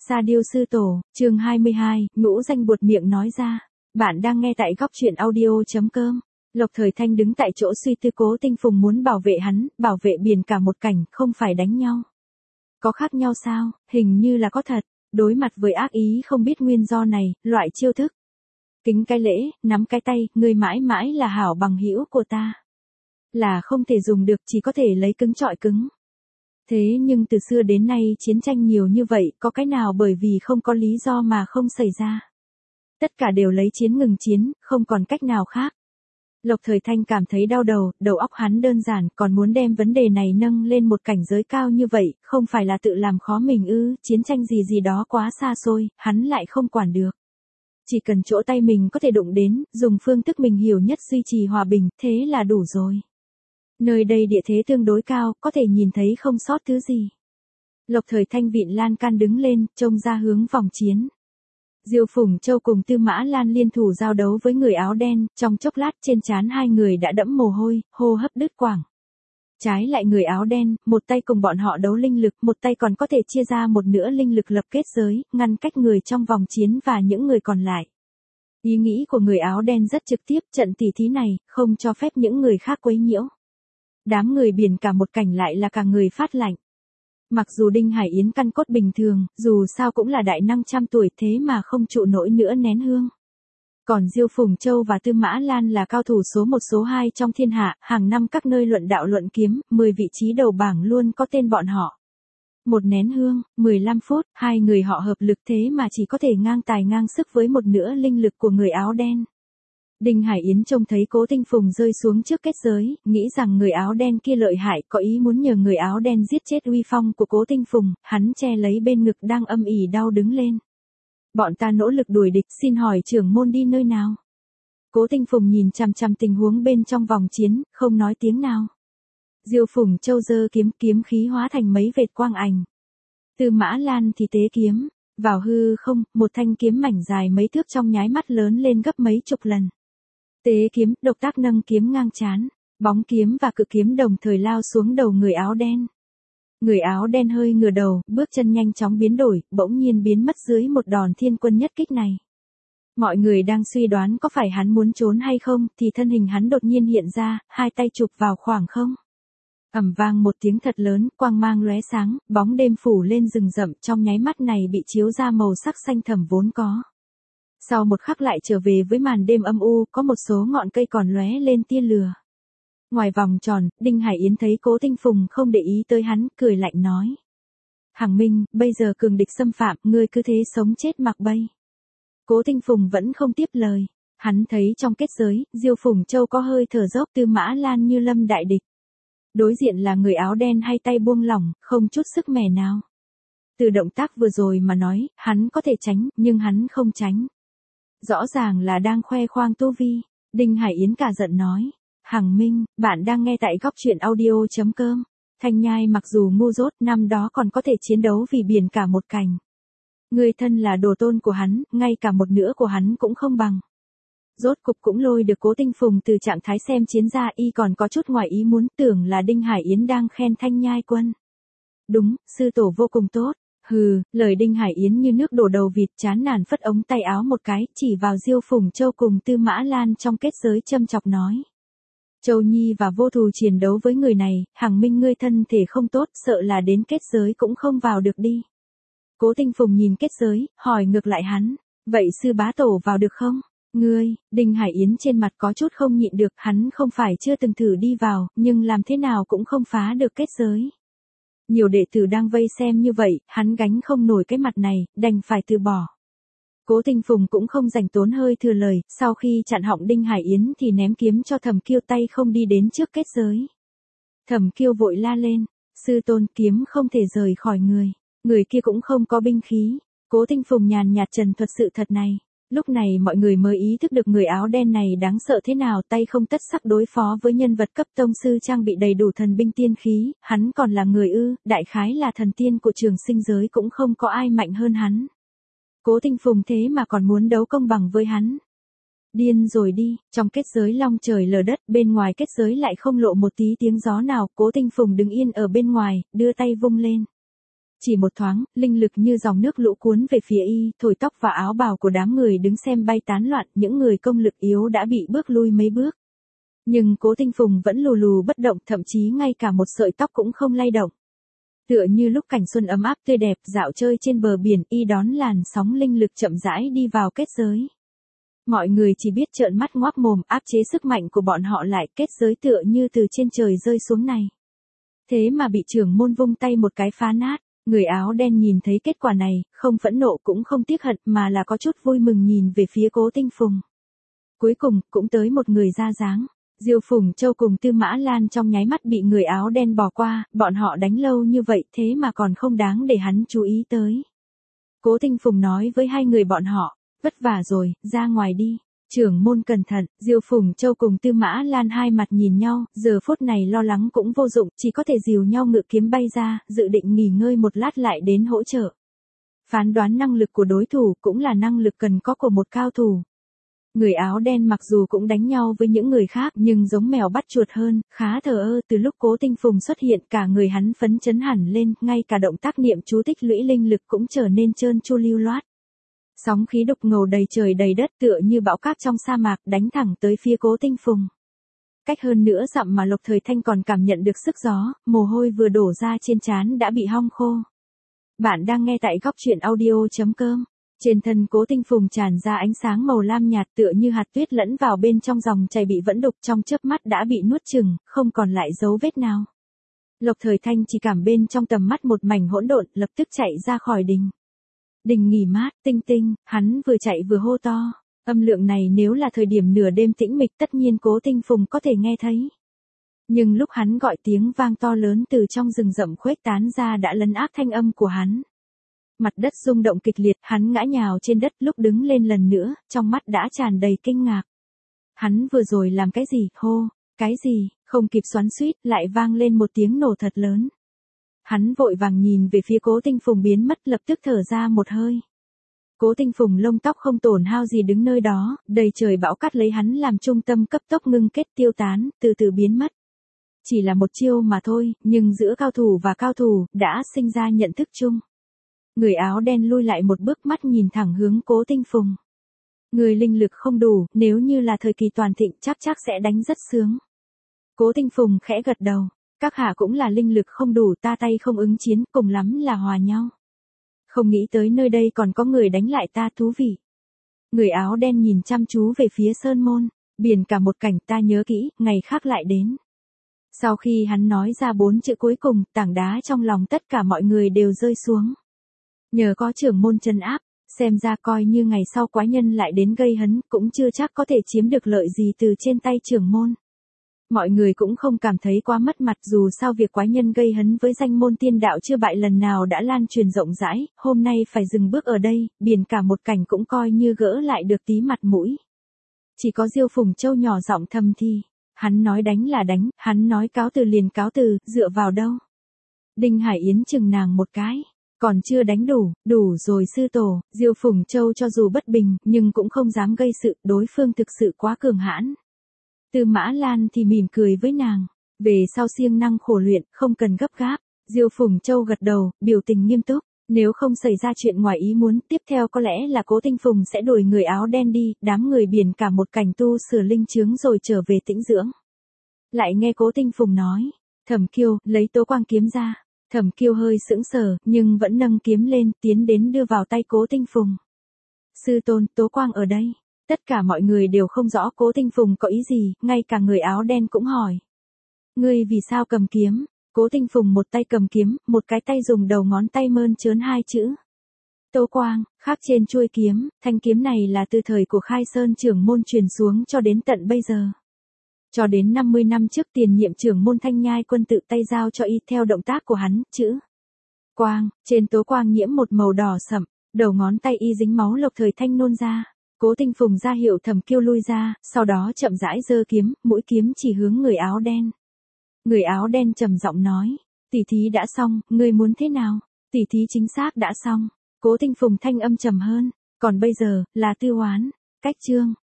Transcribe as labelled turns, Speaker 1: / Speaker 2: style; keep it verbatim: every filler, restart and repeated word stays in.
Speaker 1: Sa Diêu Sư Tổ, chương hai mươi hai, nhũ danh buột miệng nói ra. Bạn đang nghe tại góc truyện audio.com. Lộc Thời Thanh đứng tại chỗ suy tư. Cố Tinh Phùng muốn bảo vệ hắn, bảo vệ biển cả một cảnh, không phải đánh nhau. Có khác nhau sao? Hình như là có thật. Đối mặt với ác ý không biết nguyên do này, loại chiêu thức. Kính cái lễ, nắm cái tay, ngươi mãi mãi là hảo bằng hữu của ta. Là không thể dùng được, chỉ có thể lấy cứng trọi cứng. Thế nhưng từ xưa đến nay chiến tranh nhiều như vậy, có cái nào bởi vì không có lý do mà không xảy ra. Tất cả đều lấy chiến ngừng chiến, không còn cách nào khác. Lộc Thời Thanh cảm thấy đau đầu, đầu óc hắn đơn giản, còn muốn đem vấn đề này nâng lên một cảnh giới cao như vậy, không phải là tự làm khó mình ư, chiến tranh gì gì đó quá xa xôi, hắn lại không quản được. Chỉ cần chỗ tay mình có thể đụng đến, dùng phương thức mình hiểu nhất duy trì hòa bình, thế là đủ rồi. Nơi đây địa thế tương đối cao, có thể nhìn thấy không sót thứ gì. Lộc Thời Thanh vịn lan can đứng lên, trông ra hướng vòng chiến. Diêu Phùng Châu cùng Tư Mã Lan liên thủ giao đấu với người áo đen, trong chốc lát trên trán hai người đã đẫm mồ hôi, hô hấp đứt quãng. Trái lại người áo đen, một tay cùng bọn họ đấu linh lực, một tay còn có thể chia ra một nửa linh lực lập kết giới, ngăn cách người trong vòng chiến và những người còn lại. Ý nghĩ của người áo đen rất trực tiếp, trận tỉ thí này, không cho phép những người khác quấy nhiễu. Đám người biển cả một cảnh lại là cả người phát lạnh. Mặc dù Đinh Hải Yến căn cốt bình thường, dù sao cũng là đại năng trăm tuổi thế mà không trụ nổi nữa nén hương. Còn Diêu Phùng Châu và Tư Mã Lan là cao thủ số một số hai trong thiên hạ, hàng năm các nơi luận đạo luận kiếm, mười vị trí đầu bảng luôn có tên bọn họ. Một nén hương, mười lăm phút, hai người họ hợp lực thế mà chỉ có thể ngang tài ngang sức với một nửa linh lực của người áo đen. Đinh Hải Yến trông thấy Cố Tinh Phùng rơi xuống trước kết giới, nghĩ rằng người áo đen kia lợi hại, có ý muốn nhờ người áo đen giết chết uy phong của Cố Tinh Phùng, hắn che lấy bên ngực đang âm ỉ đau đứng lên. Bọn ta nỗ lực đuổi địch, xin hỏi trưởng môn đi nơi nào? Cố Tinh Phùng nhìn chằm chằm tình huống bên trong vòng chiến, không nói tiếng nào. Diêu Phùng Châu giơ kiếm, kiếm khí hóa thành mấy vệt quang ảnh. Tư Mã Lan thì tế kiếm, vào hư không, một thanh kiếm mảnh dài mấy thước trong nháy mắt lớn lên gấp mấy chục lần. Tế kiếm, độc tác nâng kiếm ngang chán, bóng kiếm và cự kiếm đồng thời lao xuống đầu người áo đen. Người áo đen hơi ngửa đầu, bước chân nhanh chóng biến đổi, bỗng nhiên biến mất dưới một đòn thiên quân nhất kích này. Mọi người đang suy đoán có phải hắn muốn trốn hay không, thì thân hình hắn đột nhiên hiện ra, hai tay chụp vào khoảng không. Ầm vang một tiếng thật lớn, quang mang lóe sáng, bóng đêm phủ lên rừng rậm, trong nháy mắt này bị chiếu ra màu sắc xanh thẳm vốn có. Sau một khắc lại trở về với màn đêm âm u, có một số ngọn cây còn lóe lên tia lửa. Ngoài vòng tròn, Đinh Hải Yến thấy Cố Tinh Phùng không để ý tới hắn, cười lạnh nói. Hằng Minh, bây giờ cường địch xâm phạm, ngươi cứ thế sống chết mặc bay. Cố Tinh Phùng vẫn không tiếp lời. Hắn thấy trong kết giới, Diêu Phùng Châu có hơi thở dốc, Tư Mã Lan như lâm đại địch. Đối diện là người áo đen hay tay buông lỏng, không chút sức mẻ nào. Từ động tác vừa rồi mà nói, hắn có thể tránh, nhưng hắn không tránh. Rõ ràng là đang khoe khoang tu vi. Đinh Hải Yến cả giận nói. Hằng Minh, bạn đang nghe tại góc truyện audio.com. Thanh Nhai mặc dù ngu dốt, năm đó còn có thể chiến đấu vì biển cả một cảnh. Người thân là đồ tôn của hắn, ngay cả một nửa của hắn cũng không bằng. Rốt cục cũng lôi được Cố Tinh Phùng từ trạng thái xem chiến ra, y còn có chút ngoài ý muốn, tưởng là Đinh Hải Yến đang khen Thanh Nhai quân. Đúng, sư tổ vô cùng tốt. Hừ, lời Đinh Hải Yến như nước đổ đầu vịt, chán nản phất ống tay áo một cái, chỉ vào Diêu Phùng Châu cùng Tư Mã Lan trong kết giới châm chọc nói. Châu Nhi và vô thù chiến đấu với người này, Hằng Minh ngươi thân thể không tốt, sợ là đến kết giới cũng không vào được đi. Cố Tinh Phùng nhìn kết giới, hỏi ngược lại hắn, vậy sư bá tổ vào được không? Ngươi, Đinh Hải Yến trên mặt có chút không nhịn được, hắn không phải chưa từng thử đi vào, nhưng làm thế nào cũng không phá được kết giới. Nhiều đệ tử đang vây xem như vậy, hắn gánh không nổi cái mặt này, đành phải từ bỏ. Cố Tinh Phùng cũng không dành tốn hơi thừa lời, sau khi chặn họng Đinh Hải Yến thì ném kiếm cho Thẩm Kiêu, tay không đi đến trước kết giới. Thẩm Kiêu vội la lên, sư tôn, kiếm không thể rời khỏi người, người kia cũng không có binh khí. Cố Tinh Phùng nhàn nhạt trần thuật sự thật này. Lúc này mọi người mới ý thức được người áo đen này đáng sợ thế nào, tay không tất sắc đối phó với nhân vật cấp tông sư trang bị đầy đủ thần binh tiên khí, hắn còn là người ư, đại khái là thần tiên của trường sinh giới cũng không có ai mạnh hơn hắn. Cố Tinh Phùng thế mà còn muốn đấu công bằng với hắn. Điên rồi đi, trong kết giới long trời lở đất, bên ngoài kết giới lại không lộ một tí tiếng gió nào, Cố Tinh Phùng đứng yên ở bên ngoài, đưa tay vung lên. Chỉ một thoáng, linh lực như dòng nước lũ cuốn về phía y, thổi tóc và áo bào của đám người đứng xem bay tán loạn, những người công lực yếu đã bị bước lui mấy bước. Nhưng Cố Tinh Phùng vẫn lù lù bất động, thậm chí ngay cả một sợi tóc cũng không lay động. Tựa như lúc cảnh xuân ấm áp tươi đẹp dạo chơi trên bờ biển, y đón làn sóng linh lực chậm rãi đi vào kết giới. Mọi người chỉ biết trợn mắt ngoác mồm, áp chế sức mạnh của bọn họ lại, kết giới tựa như từ trên trời rơi xuống này. Thế mà bị trưởng môn vung tay một cái phá nát. Người áo đen nhìn thấy kết quả này, không phẫn nộ cũng không tiếc hận mà là có chút vui mừng nhìn về phía Cố Tinh Phùng. Cuối cùng, cũng tới một người ra dáng. Diêu Phùng Châu cùng Tư Mã Lan trong nháy mắt bị người áo đen bỏ qua, bọn họ đánh lâu như vậy thế mà còn không đáng để hắn chú ý tới. Cố Tinh Phùng nói với hai người bọn họ, vất vả rồi, ra ngoài đi. Trưởng môn cẩn thận. Diêu Phùng Châu cùng Tư Mã Lan hai mặt nhìn nhau, giờ phút này lo lắng cũng vô dụng, chỉ có thể dìu nhau ngự kiếm bay ra, dự định nghỉ ngơi một lát lại đến hỗ trợ. Phán đoán năng lực của đối thủ cũng là năng lực cần có của một cao thủ. Người áo đen mặc dù cũng đánh nhau với những người khác nhưng giống mèo bắt chuột hơn, khá thờ ơ. Từ lúc Cố Tinh Phùng xuất hiện cả người hắn phấn chấn hẳn lên, ngay cả động tác niệm chú tích lũy linh lực cũng trở nên trơn tru lưu loát. Sóng khí đục ngầu đầy trời đầy đất tựa như bão cát trong sa mạc đánh thẳng tới phía Cố Tinh Phùng. Cách hơn nữa dặm mà Lục Thời Thanh còn cảm nhận được sức gió, mồ hôi vừa đổ ra trên trán đã bị hong khô. Bạn đang nghe tại góc truyện audio chấm com. Trên thân Cố Tinh Phùng tràn ra ánh sáng màu lam nhạt tựa như hạt tuyết lẫn vào bên trong dòng chảy bị vẫn đục, trong chớp mắt đã bị nuốt chửng, không còn lại dấu vết nào. Lục Thời Thanh chỉ cảm bên trong tầm mắt một mảnh hỗn độn, lập tức chạy ra khỏi đình. Đình nghỉ mát, Tinh Tinh, hắn vừa chạy vừa hô to. Âm lượng này nếu là thời điểm nửa đêm tĩnh mịch tất nhiên Cố Tinh Phùng có thể nghe thấy. Nhưng lúc hắn gọi tiếng vang to lớn từ trong rừng rậm khuếch tán ra đã lấn át thanh âm của hắn. Mặt đất rung động kịch liệt, hắn ngã nhào trên đất, lúc đứng lên lần nữa, trong mắt đã tràn đầy kinh ngạc. Hắn vừa rồi làm cái gì, hô, cái gì, không kịp xoắn xuýt, lại vang lên một tiếng nổ thật lớn. Hắn vội vàng nhìn về phía Cố Tinh Phùng biến mất, lập tức thở ra một hơi. Cố Tinh Phùng lông tóc không tổn hao gì đứng nơi đó, đầy trời bão cát lấy hắn làm trung tâm cấp tốc ngưng kết tiêu tán, từ từ biến mất. Chỉ là một chiêu mà thôi, nhưng giữa cao thủ và cao thủ, đã sinh ra nhận thức chung. Người áo đen lui lại một bước, mắt nhìn thẳng hướng Cố Tinh Phùng. Người linh lực không đủ, nếu như là thời kỳ toàn thịnh chắc chắc sẽ đánh rất sướng. Cố Tinh Phùng khẽ gật đầu. Các hạ cũng là linh lực không đủ, ta tay không ứng chiến, cùng lắm là hòa nhau. Không nghĩ tới nơi đây còn có người đánh lại ta, thú vị. Người áo đen nhìn chăm chú về phía sơn môn, biển cả một cảnh, ta nhớ kỹ, ngày khác lại đến. Sau khi hắn nói ra bốn chữ cuối cùng, tảng đá trong lòng tất cả mọi người đều rơi xuống. Nhờ có trưởng môn trấn áp, xem ra coi như ngày sau quái nhân lại đến gây hấn, cũng chưa chắc có thể chiếm được lợi gì từ trên tay trưởng môn. Mọi người cũng không cảm thấy quá mất mặt, dù sao việc quái nhân gây hấn với danh môn tiên đạo chưa bại lần nào đã lan truyền rộng rãi, hôm nay phải dừng bước ở đây, biển cả một cảnh cũng coi như gỡ lại được tí mặt mũi. Chỉ có Diêu Phùng Châu nhỏ giọng thầm thì, hắn nói đánh là đánh, hắn nói cáo từ liền cáo từ, dựa vào đâu. Đinh Hải Yến chừng nàng một cái, còn chưa đánh đủ, đủ rồi sư tổ. Diêu Phùng Châu cho dù bất bình, nhưng cũng không dám gây sự, đối phương thực sự quá cường hãn. Tư Mã Lan thì mỉm cười với nàng, về sau siêng năng khổ luyện, không cần gấp gáp. Diêu Phùng Châu gật đầu, biểu tình nghiêm túc, nếu không xảy ra chuyện ngoài ý muốn, tiếp theo có lẽ là Cố Tinh Phùng sẽ đuổi người áo đen đi, đám người biển cả một cảnh tu sửa linh chướng rồi trở về tĩnh dưỡng. Lại nghe Cố Tinh Phùng nói, Thẩm Kiêu, lấy Tố Quang kiếm ra. Thẩm Kiêu hơi sững sờ, nhưng vẫn nâng kiếm lên, tiến đến đưa vào tay Cố Tinh Phùng. Sư tôn, Tố Quang ở đây. Tất cả mọi người đều không rõ Cố Tinh Phùng có ý gì, ngay cả người áo đen cũng hỏi. Ngươi vì sao cầm kiếm? Cố Tinh Phùng một tay cầm kiếm, một cái tay dùng đầu ngón tay mơn trớn hai chữ. Tố Quang, khắc trên chuôi kiếm, thanh kiếm này là từ thời của Khai Sơn trưởng môn truyền xuống cho đến tận bây giờ. Cho đến năm mươi năm trước tiền nhiệm trưởng môn Thanh Nhai Quân tự tay giao cho y theo động tác của hắn, chữ Quang, trên Tố Quang nhiễm một màu đỏ sậm, đầu ngón tay y dính máu Lục Thời Thanh nôn ra. Cố Tinh Phùng ra hiệu Thẩm Kiêu lui ra, sau đó chậm rãi giơ kiếm, mũi kiếm chỉ hướng người áo đen. Người áo đen trầm giọng nói, tỷ thí đã xong, ngươi muốn thế nào? Tỷ thí chính xác đã xong. Cố Tinh Phùng thanh âm trầm hơn, còn bây giờ, là tư oán. Cách chương.